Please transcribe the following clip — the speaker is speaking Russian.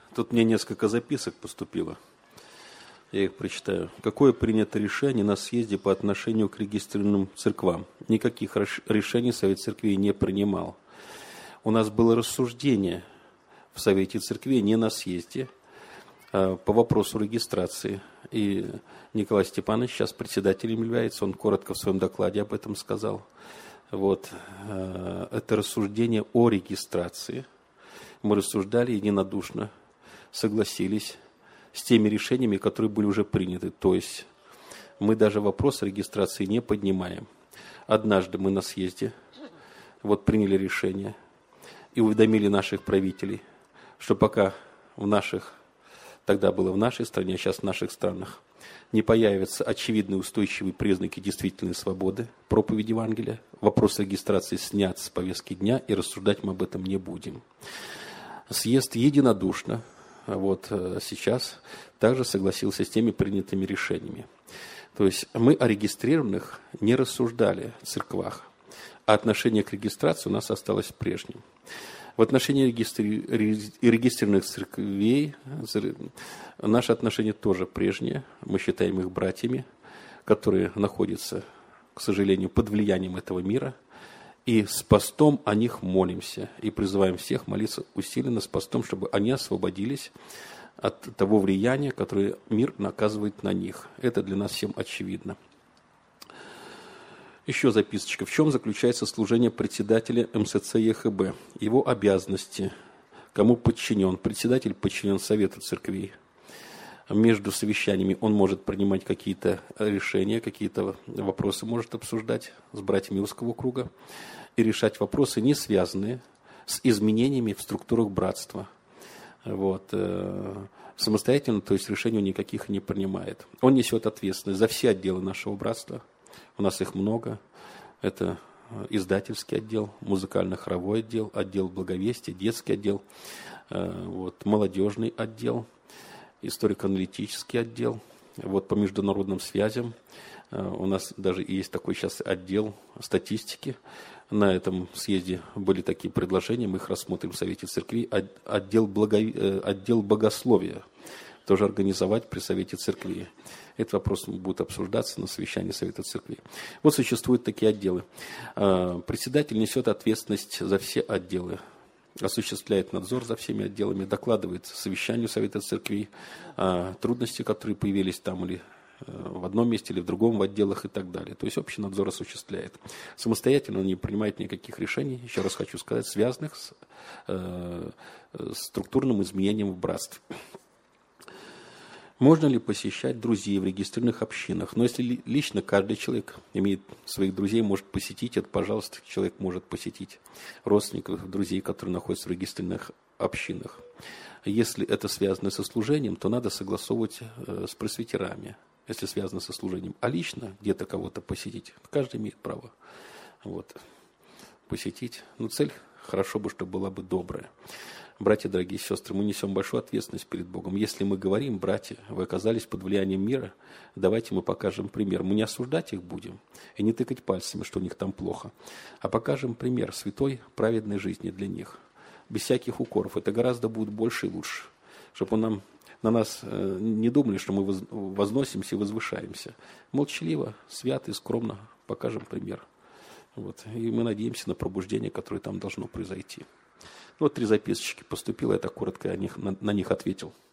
Тут мне несколько записок поступило. Я их прочитаю. Какое принято решение на съезде по отношению к регистрированным церквам? Никаких решений Совет Церквей не принимал. У нас было рассуждение в Совете Церквей, не на съезде, по вопросу регистрации. И Николай Степанович сейчас председателем является, он коротко в своем докладе об этом сказал. Вот. Это рассуждение о регистрации. Мы рассуждали единодушно, согласились с теми решениями, которые были уже приняты. То есть мы даже вопрос регистрации не поднимаем. Однажды мы на съезде приняли решение и уведомили наших правителей, что пока тогда было в нашей стране, а сейчас в наших странах, не появятся очевидные устойчивые признаки действительной свободы, проповеди Евангелия, вопрос регистрации снят с повестки дня, и рассуждать мы об этом не будем. Съезд единодушно сейчас также согласился с теми принятыми решениями. То есть мы о регистрированных не рассуждали в церквах, а отношение к регистрации у нас осталось прежним. В отношении регистрированных церквей наши отношения тоже прежние. Мы считаем их братьями, которые находятся, к сожалению, под влиянием этого мира. И с постом о них молимся. И призываем всех молиться усиленно с постом, чтобы они освободились от того влияния, которое мир наказывает на них. Это для нас всем очевидно. Еще записочка. В чем заключается служение председателя МСЦ ЕХБ? Его обязанности. Кому подчинен? Председатель подчинен Совету Церквей. Между совещаниями он может принимать какие-то решения, какие-то вопросы может обсуждать с братьями узкого круга и решать вопросы, не связанные с изменениями в структурах братства. Самостоятельно, то есть решений никаких не принимает. Он несет ответственность за все отделы нашего братства. У нас их много. Это издательский отдел, музыкально-хоровой отдел, отдел благовестия, детский отдел, молодежный отдел, историко-аналитический отдел. По международным связям у нас даже есть такой сейчас отдел статистики. На этом съезде были такие предложения, мы их рассмотрим в Совете Церкви. Отдел богословия тоже организовать при Совете Церкви. Этот вопрос будет обсуждаться на совещании Совета Церкви. Существуют такие отделы. Председатель несет ответственность за все отделы, осуществляет надзор за всеми отделами, докладывает совещанию Совета Церкви трудности, которые появились там или в одном месте, или в другом, в отделах и так далее. То есть общий надзор осуществляет. Самостоятельно он не принимает никаких решений, еще раз хочу сказать, связанных с структурным изменением в братстве. Можно ли посещать друзей в регистрированных общинах? Но если лично каждый человек имеет своих друзей, может посетить, это, пожалуйста, человек может посетить родственников, друзей, которые находятся в регистрированных общинах. Если это связано со служением, то надо согласовывать с пресвитерами, если связано со служением. А лично где-то кого-то посетить, каждый имеет право посетить. Но цель хорошо бы, чтобы была бы добрая. Братья, дорогие сестры, мы несем большую ответственность перед Богом. Если мы говорим, братья, вы оказались под влиянием мира, давайте мы покажем пример. Мы не осуждать их будем и не тыкать пальцами, что у них там плохо, а покажем пример святой, праведной жизни для них, без всяких укоров. Это гораздо будет больше и лучше, чтобы на нас не думали, что мы возносимся и возвышаемся. Молчаливо, свято и скромно покажем пример. И мы надеемся на пробуждение, которое там должно произойти. 3 записочки поступило, я так коротко на них ответил.